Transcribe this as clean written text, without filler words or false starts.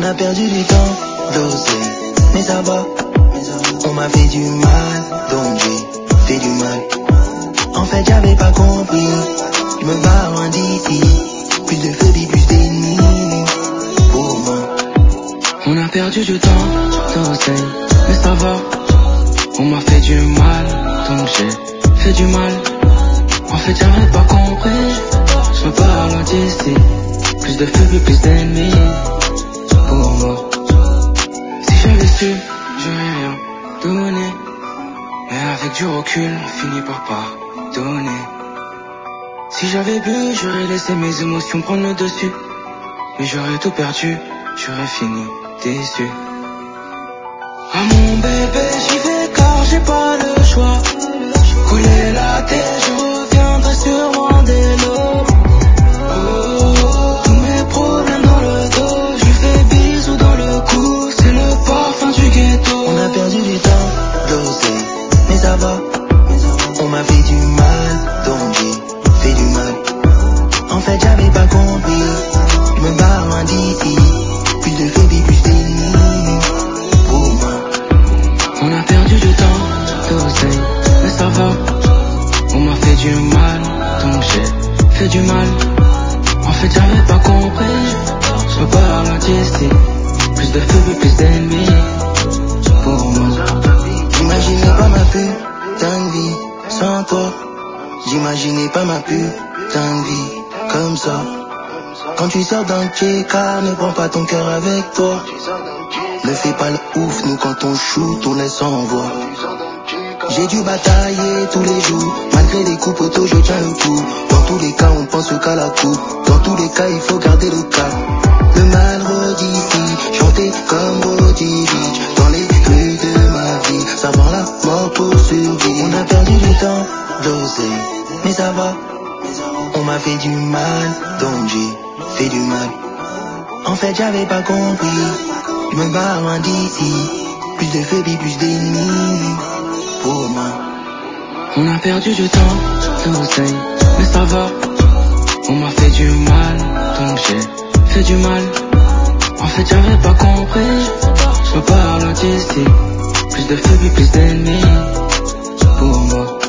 a perdu du temps, d'oser, mais ça va. On m'a fait du mal, donc j'ai fait du mal. En fait j'avais pas compris, je me barre loin d'ici. Plus de phobie, plus d'ennemis, pour moi. On a perdu du temps, d'oser, mais ça va. On m'a fait du mal, donc j'ai fait du mal. En fait j'avais pas compris, je me barre loin d'ici. Plus de phobie, plus d'ennemis, pour moi. Si j'avais su, j'aurais rien donné. Mais avec du recul, fini par pardonner. Si j'avais bu, j'aurais laissé mes émotions prendre le dessus. Mais j'aurais tout perdu, j'aurais fini déçu. Ah mon bébé, j'y vais car j'ai pas le choix. Couler la tête, je reviendrai sûrement dès l'aube. Tous mes problèmes dans le dos, je lui fais bisous dans le cou. C'est le parfum du ghetto. On a perdu du temps, d'oser, mais ça va. On m'a fait du mal, donc j'ai fait du mal. En fait j'avais pas compris, je me barre loin d'ici. Plus de phobie, plus d'ennemis, pour moi. On a perdu du temps, d'oser, mais ça va. On m'a fait du mal, donc j'ai fait du mal. En fait j'avais pas compris, je me barre loin d'ici. Plus de phobie, plus d'ennemis, pour moi. J'imaginais pas ma putain de vie sans toi. J'imaginais pas ma putain de vie comme ça. Quand tu sors d'un check-up, ne prends pas ton cœur avec toi. Ne fais pas le ouf, nous quand on shoot, on laisse en voix. J'ai dû batailler tous les jours, malgré les coups poteaux, je tiens le coup. Dans tous les cas, on pense au cas la coupe. Dans tous les cas, il faut garder le cap. Le mal redifie, chanter comme Roddy Ricch. Dans les rues de ma vie, savoir la mort pour survivre. On a perdu du temps, d'oser, mais ça va. On m'a fait du mal, donc j'ai fait du mal. En fait j'avais pas compris, je me barre loin d'ici. Plus de phobie, plus d'ennemis, pour moi. On a perdu du temps, d'oser, mais ça va. On m'a fait du mal, donc j'ai fait du mal. En fait j'avais pas compris, je me barre loin d'ici. Plus de phobie, plus d'ennemis, pour moi.